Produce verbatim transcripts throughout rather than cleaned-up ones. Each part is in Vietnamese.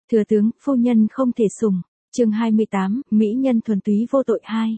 Thừa tướng, phu nhân không thể sủng. Chương hai mươi tám, mỹ nhân thuần túy vô tội hai.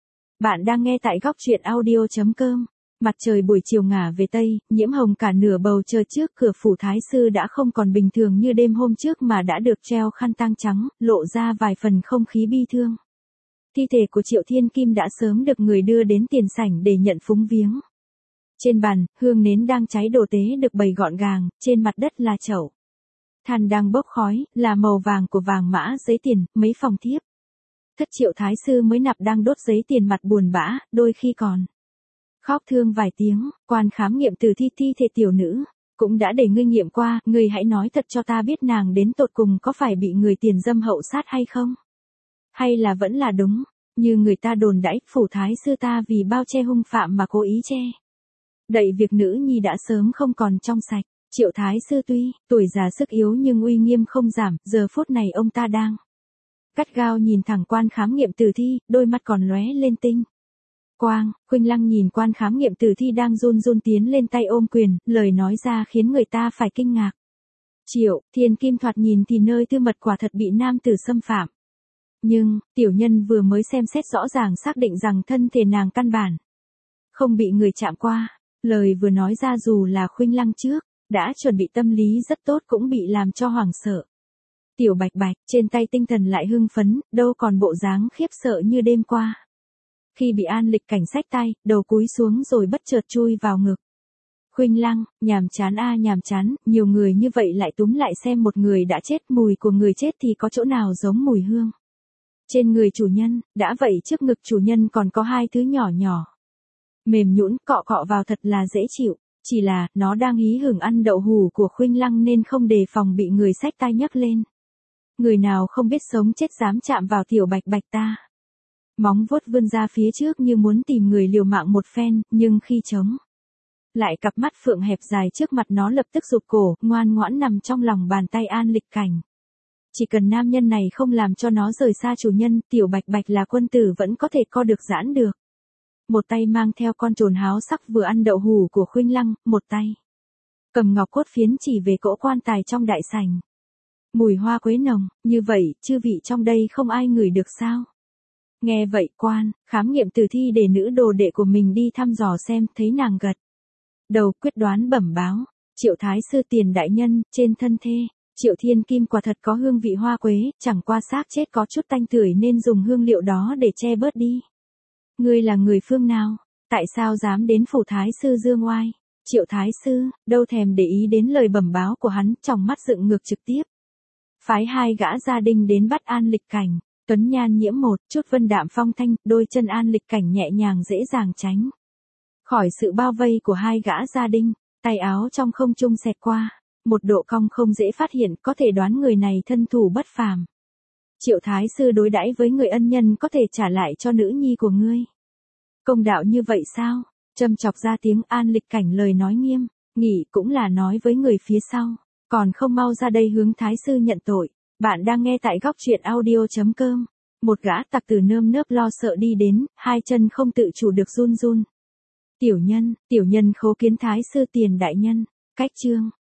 Bạn đang nghe tại góc truyện audio chấm com. Mặt trời buổi chiều ngả về tây, nhiễm hồng cả nửa bầu trời trước cửa phủ thái sư đã không còn bình thường như đêm hôm trước mà đã được treo khăn tang trắng, lộ ra vài phần không khí bi thương. Thi thể của Triệu Thiên Kim đã sớm được người đưa đến tiền sảnh để nhận phúng viếng. Trên bàn, hương nến đang cháy đồ tế được bày gọn gàng, trên mặt đất là chậu than đang bốc khói, là màu vàng của vàng mã giấy tiền, mấy phòng thiếp. Thất Triệu thái sư mới nạp đang đốt giấy tiền, mặt buồn bã, đôi khi còn khóc thương vài tiếng. Quan khám nghiệm tử thi thi thể tiểu nữ, cũng đã để ngươi nghiệm qua, ngươi hãy nói thật cho ta biết nàng đến tột cùng có phải bị người tiền dâm hậu sát hay không? Hay là vẫn là đúng, như người ta đồn đãi, phủ thái sư ta vì bao che hung phạm mà cố ý che đậy việc nữ nhi đã sớm không còn trong sạch. Triệu thái sư tuy tuổi già sức yếu nhưng uy nghiêm không giảm, giờ phút này ông ta đang gắt gao nhìn thẳng quan khám nghiệm tử thi, đôi mắt còn lóe lên tinh quang. Khuynh Lăng nhìn quan khám nghiệm tử thi đang run run tiến lên tay ôm quyền, lời nói ra khiến người ta phải kinh ngạc. Triệu Thiên Kim thoạt nhìn thì nơi tư mật quả thật bị nam tử xâm phạm. Nhưng, tiểu nhân vừa mới xem xét rõ ràng xác định rằng thân thể nàng căn bản không bị người chạm qua. Lời vừa nói ra dù là Khuynh Lăng trước đã chuẩn bị tâm lý rất tốt cũng bị làm cho hoảng sợ. Tiểu Bạch Bạch trên tay tinh thần lại hưng phấn, đâu còn bộ dáng khiếp sợ như đêm qua. Khi bị An Lịch Cảnh xách tay, đầu cúi xuống rồi bất chợt chui vào ngực Khuynh Lăng. Nhàm chán a nhàm chán, nhiều người như vậy lại túm lại xem một người đã chết, mùi của người chết thì có chỗ nào giống mùi hương trên người chủ nhân, đã vậy trước ngực chủ nhân còn có hai thứ nhỏ nhỏ mềm nhũn, cọ cọ vào thật là dễ chịu. Chỉ là, nó đang hí hửng ăn đậu hủ của Khuynh Lăng nên không đề phòng bị người xách tay nhấc lên. Người nào không biết sống chết dám chạm vào tiểu Bạch Bạch ta. Móng vuốt vươn ra phía trước như muốn tìm người liều mạng một phen, nhưng khi chống lại cặp mắt phượng hẹp dài trước mặt nó lập tức rụt cổ, ngoan ngoãn nằm trong lòng bàn tay An Lịch Cảnh. Chỉ cần nam nhân này không làm cho nó rời xa chủ nhân, tiểu Bạch Bạch là quân tử vẫn có thể co được giãn được. Một tay mang theo con trồn háo sắc vừa ăn đậu hủ của Khuynh Lăng, một tay cầm ngọc cốt phiến chỉ về cỗ quan tài trong đại sảnh. Mùi hoa quế nồng, như vậy, chư vị trong đây không ai ngửi được sao? Nghe vậy quan, khám nghiệm tử thi để nữ đồ đệ của mình đi thăm dò xem, thấy nàng gật đầu quyết đoán bẩm báo. Triệu thái sư tiền đại nhân, trên thân thê Triệu Thiên Kim quả thật có hương vị hoa quế, chẳng qua xác chết có chút tanh tưởi nên dùng hương liệu đó để che bớt đi. Ngươi là người phương nào? Tại sao dám đến phủ thái sư dương oai? Triệu thái sư, đâu thèm để ý đến lời bẩm báo của hắn, trong mắt dựng ngược trực tiếp. Phái hai gã gia đình đến bắt An Lịch Cảnh. Tuấn nhan nhiễm một chút vân đạm phong thanh, đôi chân An Lịch Cảnh nhẹ nhàng dễ dàng tránh khỏi sự bao vây của hai gã gia đình. Tay áo trong không trung xẹt qua một độ cong không dễ phát hiện, có thể đoán người này thân thủ bất phàm. Triệu thái sư đối đãi với người ân nhân có thể trả lại cho nữ nhi của ngươi công đạo như vậy sao? Châm chọc ra tiếng. An Lịch Cảnh lời nói nghiêm nghị cũng là nói với người phía sau, còn không mau ra đây hướng thái sư nhận tội. Bạn đang nghe tại góc truyện audio chấm com. Một gã tặc tử nơm nớp lo sợ đi đến, hai chân không tự chủ được run run. Tiểu nhân, tiểu nhân khấu kiến thái sư tiền đại nhân. Cách chương